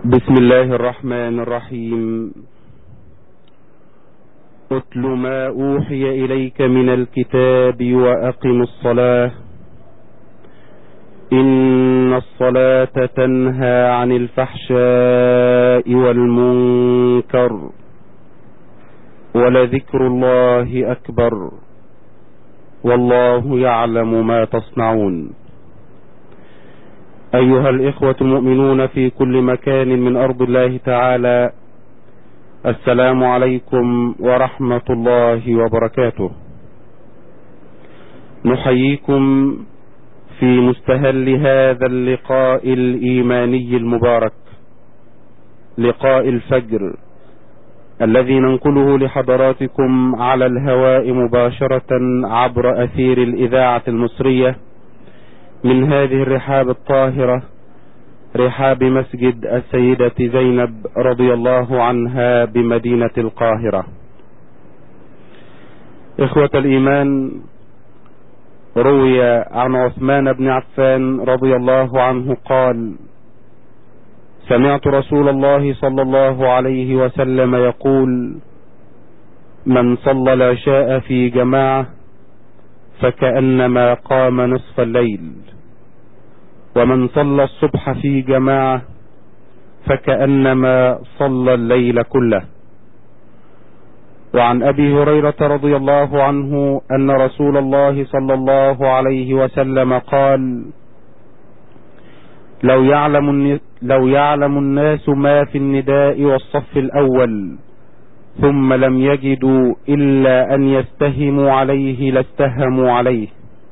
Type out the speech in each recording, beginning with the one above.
بسم الله الرحمن الرحيم. اتل ما أوحي إليك من الكتاب وأقم الصلاة إن الصلاة تنهى عن الفحشاء والمنكر ولذكر الله أكبر والله يعلم ما تصنعون. أيها الإخوة المؤمنون في كل مكان من أرض الله تعالى، السلام عليكم ورحمة الله وبركاته. نحييكم في مستهل هذا اللقاء الإيماني المبارك، لقاء الفجر الذي ننقله لحضراتكم على الهواء مباشرة عبر أثير الإذاعة المصرية من هذه الرحاب الطاهرة، رحاب مسجد السيدة زينب رضي الله عنها بمدينة القاهرة. إخوة الإيمان، روي عن عثمان بن عفان رضي الله عنه قال: سمعت رسول الله صلى الله عليه وسلم يقول: من صلى العشاء في جماعة فكأنما قام نصف الليل، ومن صلى الصبح في جماعة فكأنما صلى الليل كله. وعن أبي هريرة رضي الله عنه أن رسول الله صلى الله عليه وسلم قال: لو يعلم الناس ما في النداء والصف الأول ثم لم يجدوا إلا أن يستهموا عليه لاستهموا عليه،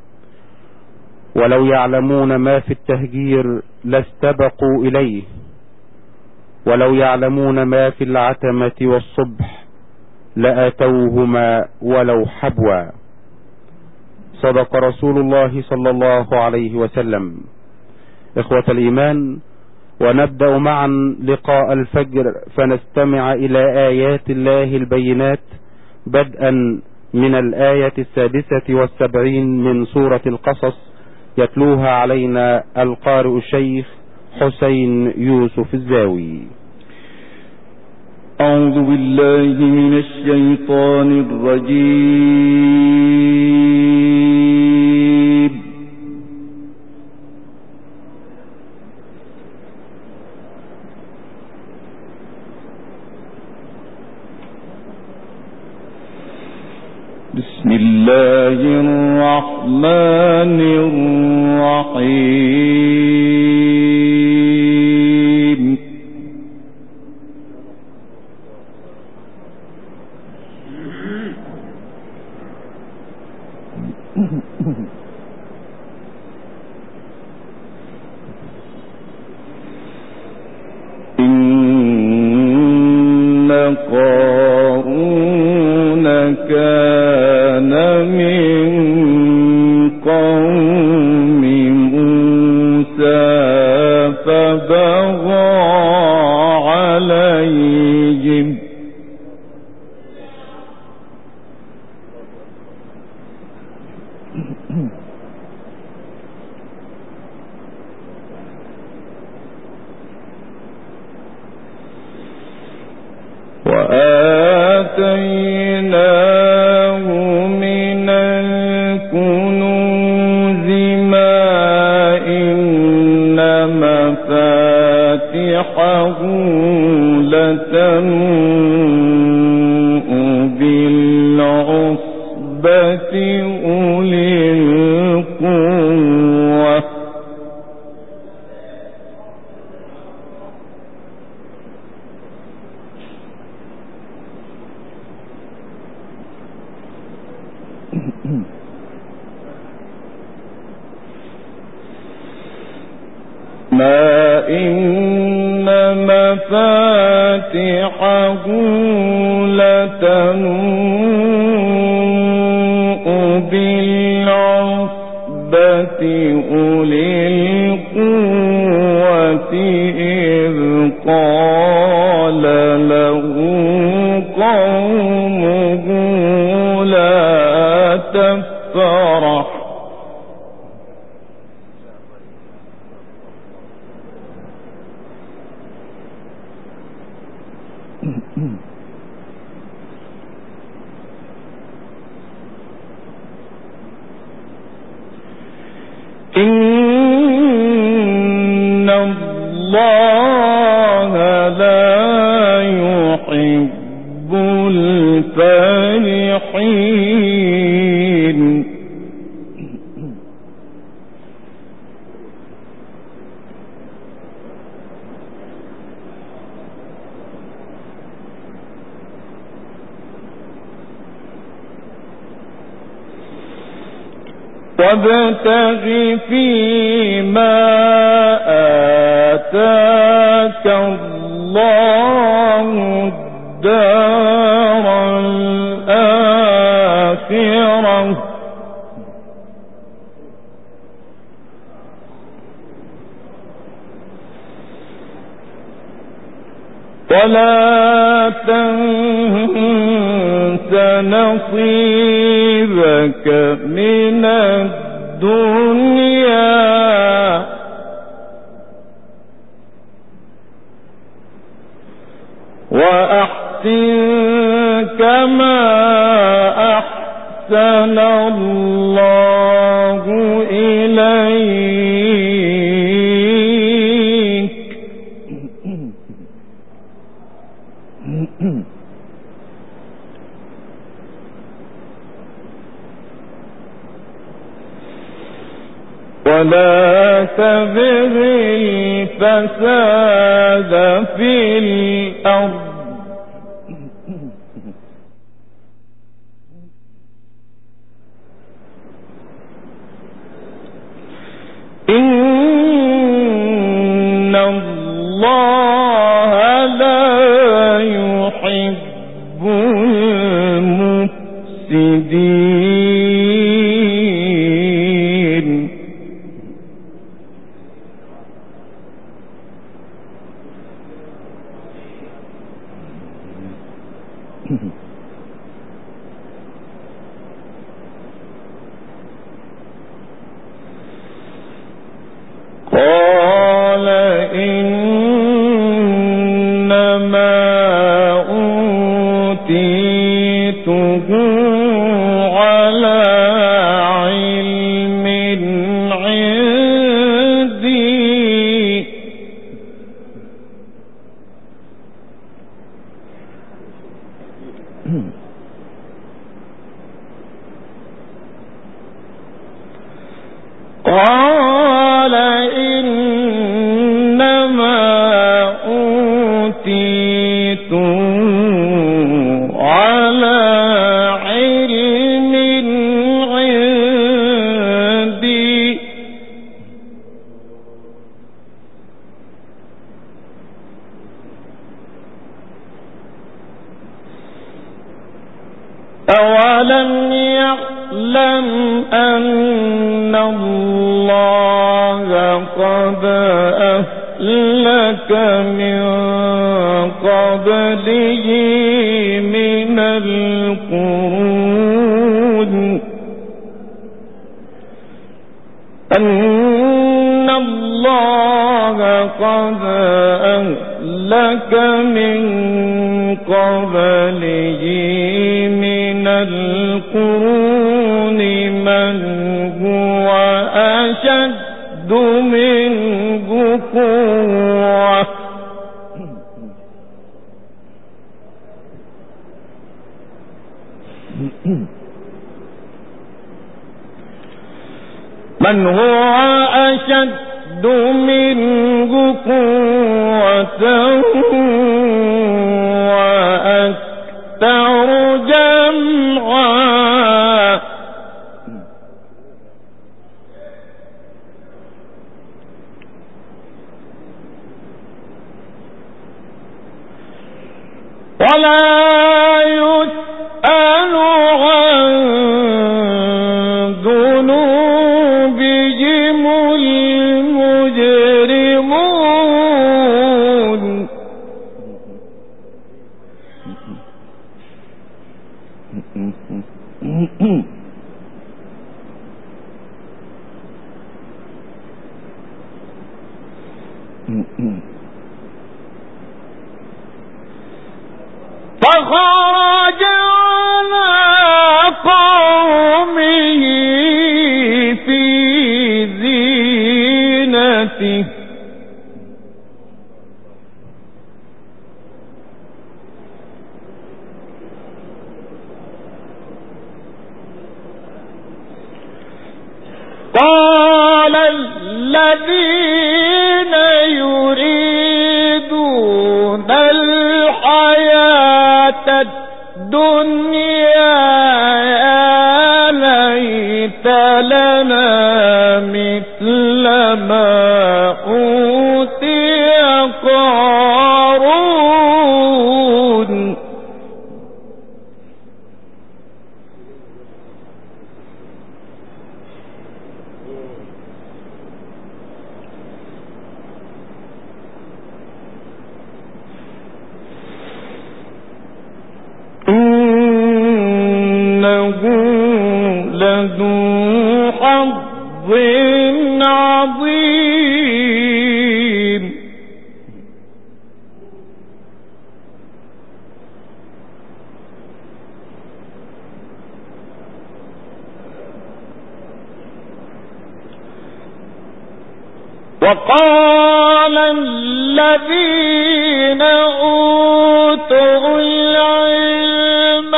ولو يعلمون ما في التهجير لاستبقوا إليه، ولو يعلمون ما في العتمة والصبح لأتوهما ولو حبوا. صدق رسول الله صلى الله عليه وسلم. إخوة الإيمان، ونبدأ معا لقاء الفجر فنستمع إلى آيات الله البينات، بدءا من الآية 76 من سورة القصص، يتلوها علينا القارئ الشيخ حسين يوسف الزاوي. أعوذ بالله من الشيطان الرجيم. بسم الله الرحمن الرحيم. إن قارون كان من قوم موسى فبغى عليهم وآتيناه من الكنوز ما إن مفاتحه لتنوء بالعصبة أولي القوة ما إن مفاتحه لتنوء بالعصبة أولي القوة إذ قال له قومه لا تفرح إن الله لا يحب الفرحين. وابتغ فيما آتاك الله الدار الآخرة ولا تنس نصيبك من الدنيا وأحسن كما أحسن الله إليك. ولا تبغ الفساد في الأرض إن الله لا يحب المفسدين. قال إنما أوتيته على علم عندي قال إنما أوتيته على علم عندي أولم يعلم أن الله قد أهلك من قبله من القرون أن الله قد أهلك من قبله من القرون من هو أشد منه قوة من هو أشد منه قوة وأكثر جمعا ولا يسأل عن ذنوبهم المجرمون فخرج على قومه في زينته قال الذين يريدون الحياة الدنيا يا ليت لنا مثل ما أوتي قارون إنه لذو حظ عظيم وقال الذين أوتوا العلم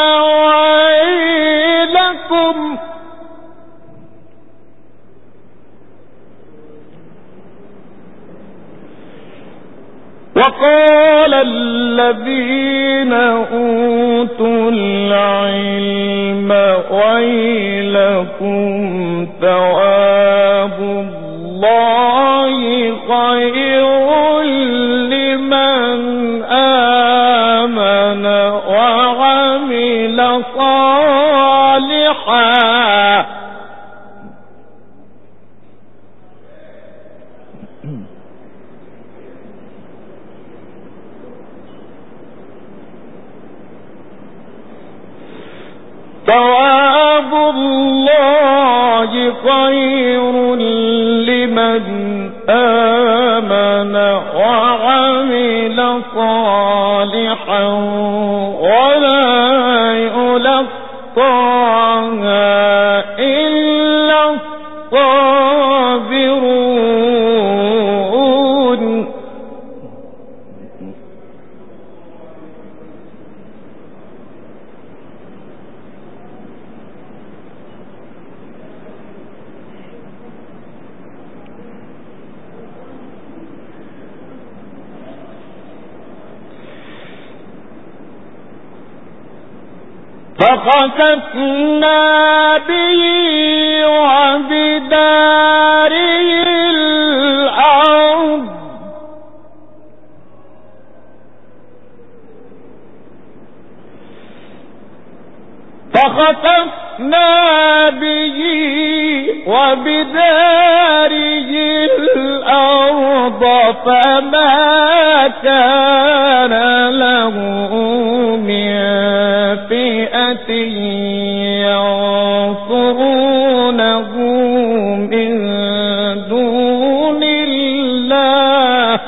ويلكم وقال الذين أوتوا العلم ويلكم ثواب الله خير لمن آمن وعمل صالحا ثواب الله خير لمن آمن وعمل صالحا ولا يلقاها إلا الصابرون فخسفنا به وبداره الأرض فخسفنا به وبداره الأرض فما كان له من فئة ينصرونه من دون الله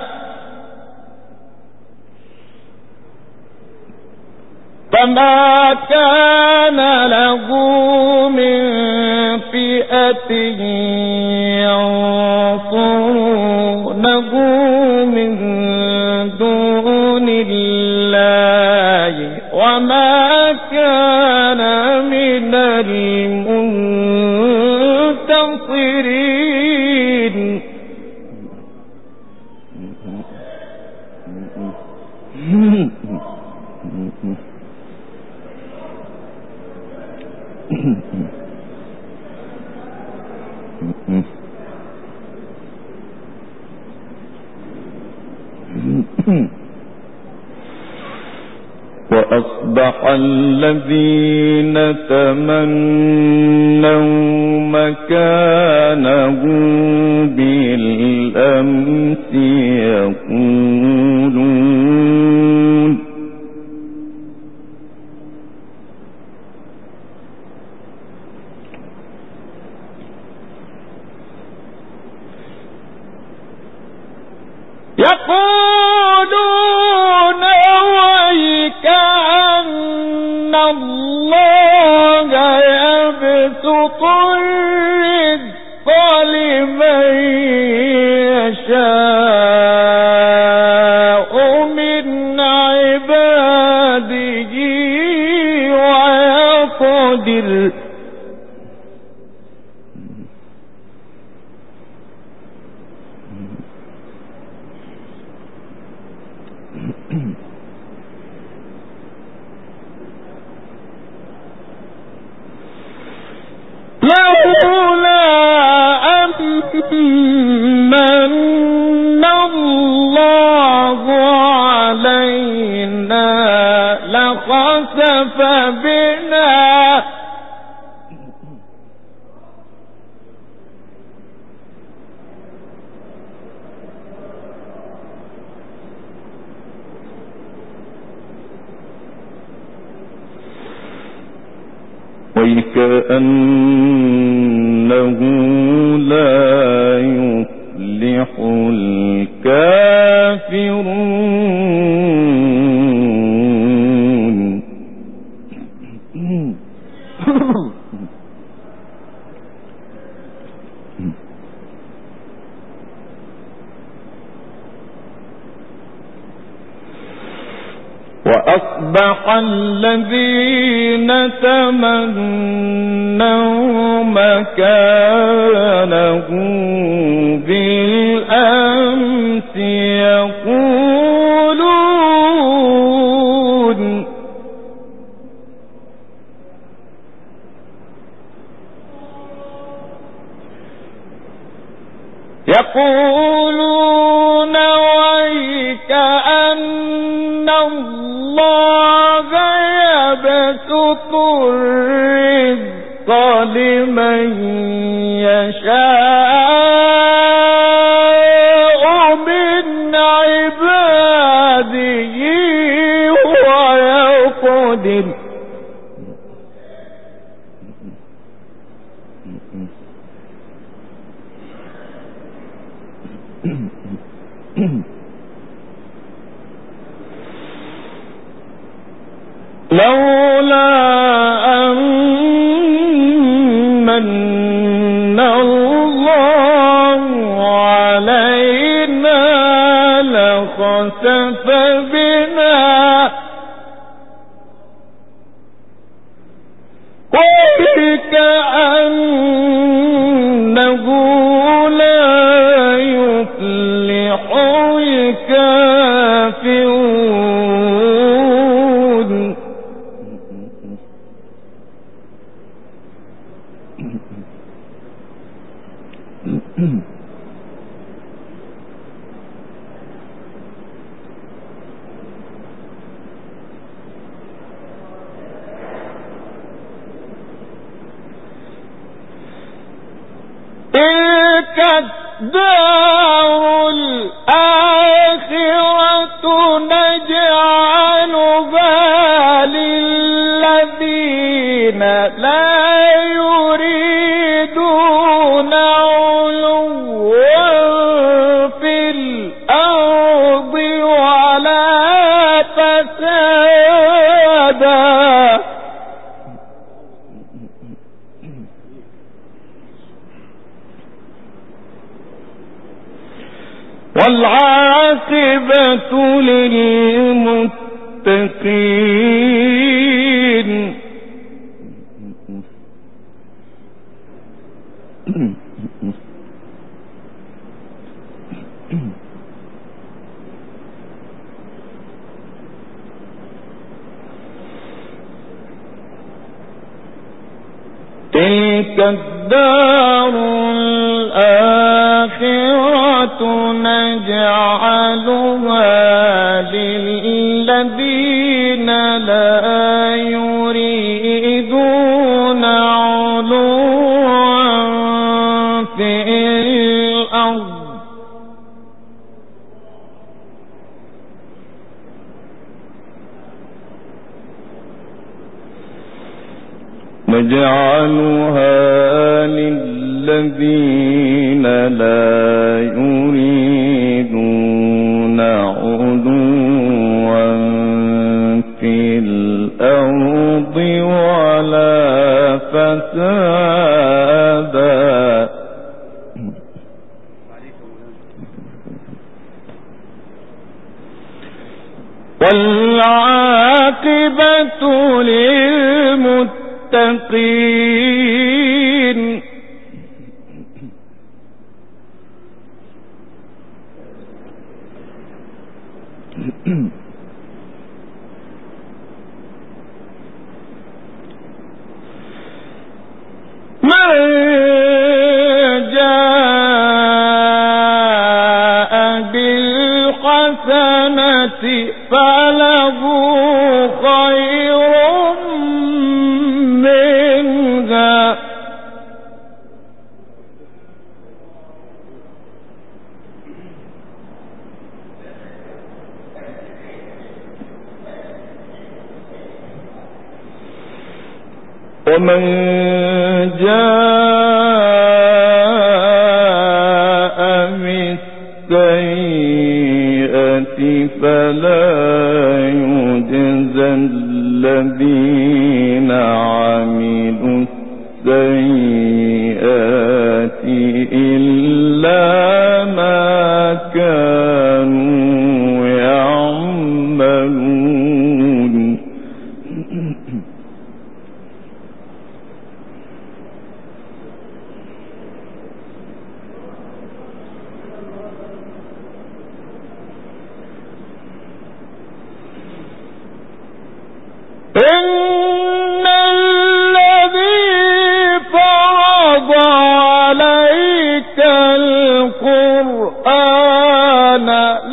فما كان له من فئة ينصرونه من دون الله وما كان من المنتصرين وأصبح الذين تمنوا مكانه بالأمس يقولون ويك قادر لولا أمن الله علينا لخسف بنا وكأنه لا يفلح الكافرون وأصبح الذين تمنوا مكانه بالأمس يقولون ويك أن الله يبسط الرزق لمن يشاء من عباده ويقدر لولا أمن الله علينا لخسف بنا وكأنه لا يفلح الكافرون تلك الدار الآخرة نجعلها للذين لا يريدون علوا في الأرض ولا فسادا والعاقبة للمتقين تلك الدار الآخرة نجعلها للذين لا يريدون علوا في الأرض نجعلها للذين لا يريدون علوا في الأرض ولا فسادا والعاقبة للمتقين المتقين من جاء بالحسنة فله خير منها ومن جاء بالسيئة فلا يجزى الذين عملوا السيئات إلا ما كانوا يعملون إن الذي فرض عليك القرآن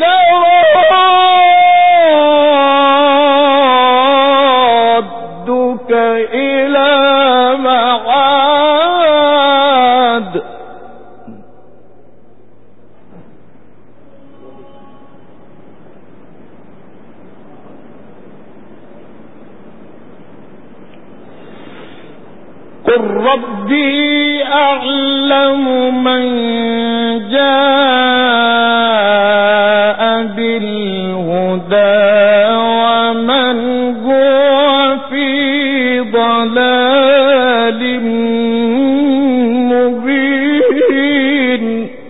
لرادك إلى معاد قل ربي أعلم من جاء بالهدى ومن هو في ضلال مبين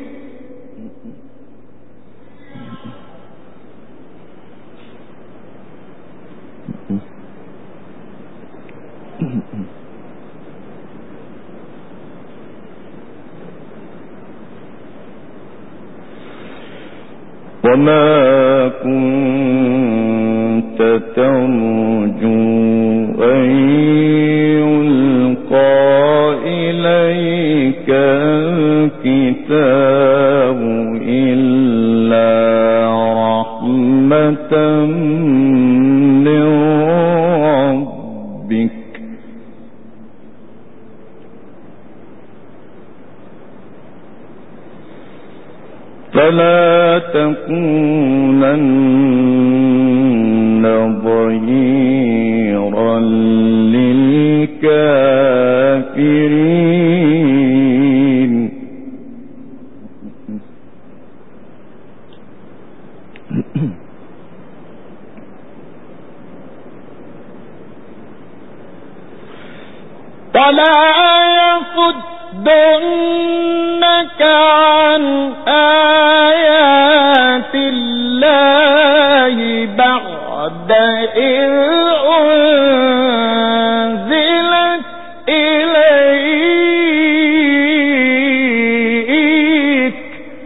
وما كنت ترجو أن يلقى إليك الكتاب إلا رحمة من ربك فلا تكونن ظهيرا للكافرين ولا يصدنك عن آيات الله بعد إذ أنزلت إليك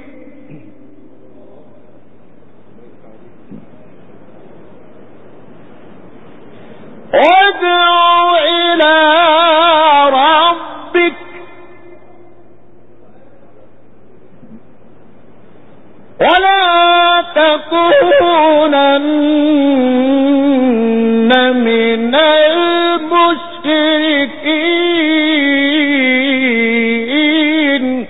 وادع إلى ربك ولا تكونن من المشركين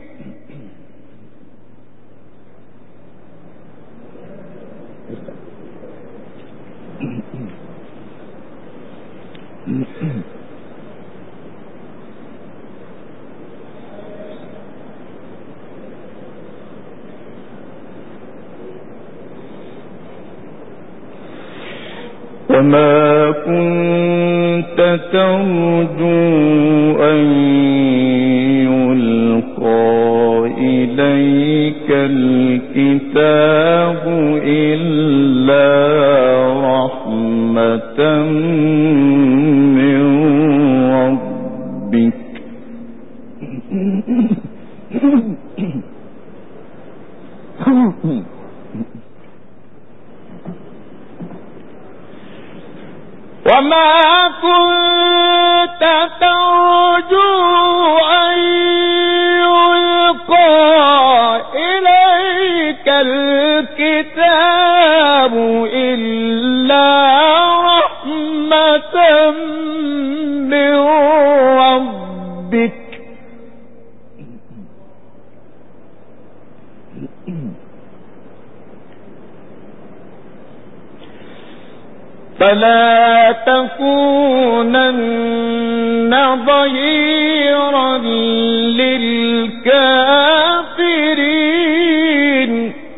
وما كنت ترجو أن يلقى إليك الكتاب إلا رحمة من وما كنت ترجو أن يلقى إليك الكتاب إلا رحمة من ربك فلا تكونن ظهيرا للكافرين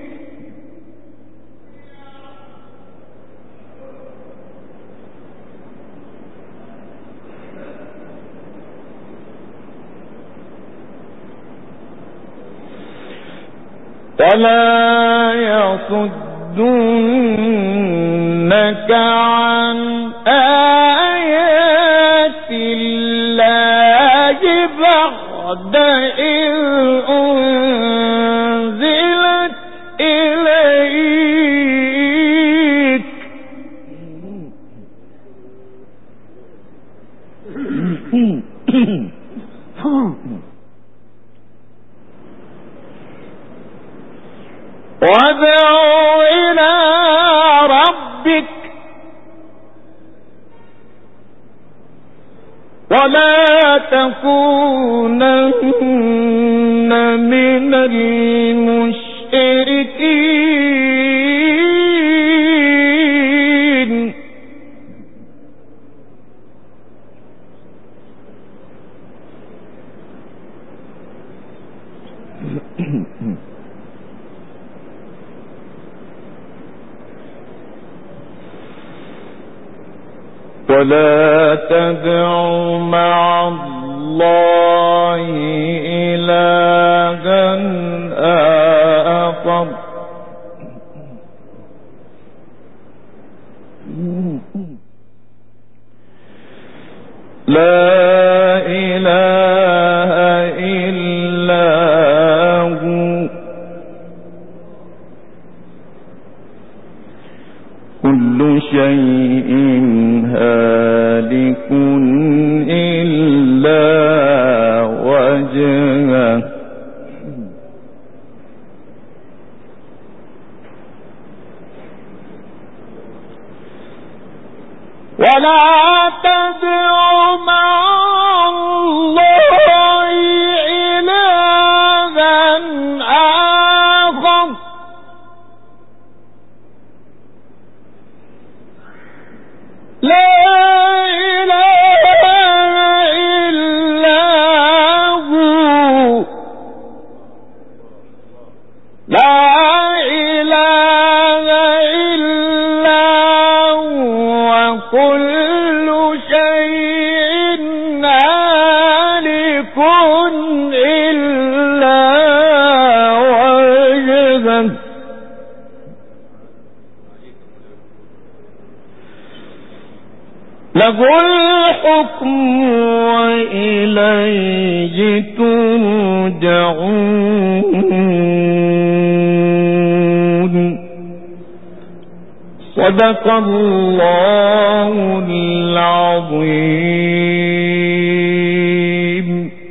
ولا يصدنك عن آيات الله بعد إذ أنزلت إليك وادع إلى ربك ولا تكونن من المشركين ولا تدع مع الله إلها آخر لا إله إلا هو كل شيء هالك إلا وجهه ولا تدع مع الله إلها آخر لا إله إلا هو لا إله إلا هو كل شيء هالك إلا وجهه له الحكم وإليه ترجعون صدق الله العظيم.